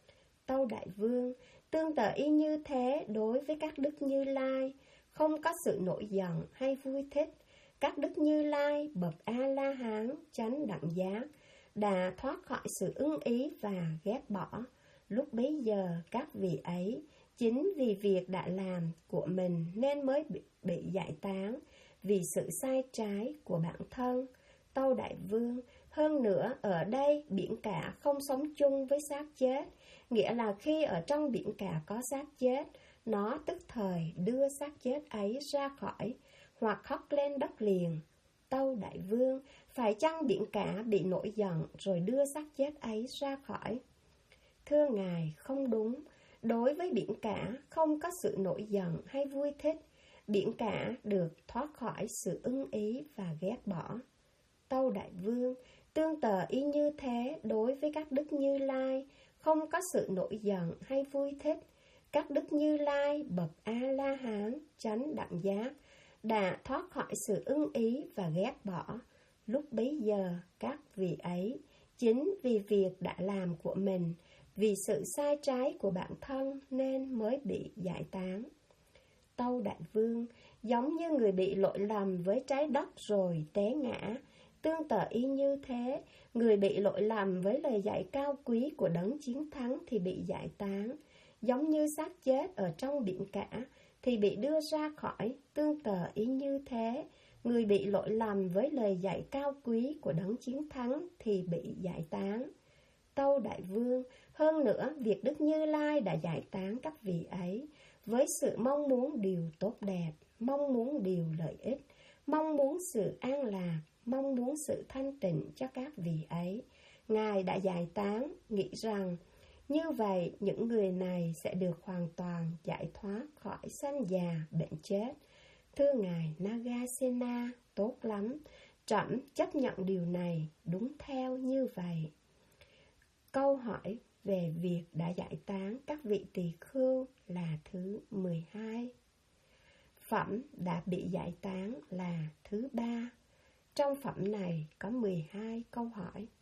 Tâu Đại Vương, tương tự y như thế đối với các đức Như Lai, không có sự nổi giận hay vui thích. Các đức Như Lai bậc A-la-hán chánh đẳng giác đã thoát khỏi sự ưng ý và ghét bỏ. Lúc bấy giờ các vị ấy chính vì việc đã làm của mình nên mới bị giải tán vì sự sai trái của bản thân. Tâu Đại Vương, hơn nữa ở đây biển cả không sống chung với xác chết, nghĩa là khi ở trong biển cả có xác chết, nó tức thời đưa xác chết ấy ra khỏi hoặc hất lên đất liền. Tâu Đại Vương, phải chăng biển cả bị nổi giận rồi đưa xác chết ấy ra khỏi? Thưa Ngài, không đúng. Đối với biển cả không có sự nổi giận hay vui thích. Biển cả được thoát khỏi sự ưng ý và ghét bỏ. Tâu Đại Vương, tương tự y như thế đối với các đức Như Lai, không có sự nổi giận hay vui thích. Các đức Như Lai bậc A-la-hán chánh đẳng giác đã thoát khỏi sự ưng ý và ghét bỏ. Lúc bấy giờ các vị ấy chính vì việc đã làm của mình, vì sự sai trái của bản thân nên mới bị giải tán. Tâu Đại Vương, giống như người bị lỗi lầm với trái đất rồi té ngã, tương tự y như thế, người bị lỗi lầm với lời dạy cao quý của đấng chiến thắng thì bị giải tán. Giống như xác chết ở trong biển cả thì bị đưa ra khỏi, tương tự y như thế, người bị lỗi lầm với lời dạy cao quý của đấng chiến thắng thì bị giải tán. Tâu Đại Vương, hơn nữa, việc Đức Như Lai đã giải tán các vị ấy với sự mong muốn điều tốt đẹp, mong muốn điều lợi ích, mong muốn sự an lạc, mong muốn sự thanh tịnh cho các vị ấy. Ngài đã giải tán, nghĩ rằng như vậy những người này sẽ được hoàn toàn giải thoát khỏi sanh già, bệnh chết. Thưa Ngài Nagasena, tốt lắm, trẫm chấp nhận điều này, đúng theo như vậy. Câu hỏi về việc đã giải tán các vị tỳ khưu là thứ 12. Phẩm đã bị giải tán là thứ 3. Trong phẩm này có 12 câu hỏi.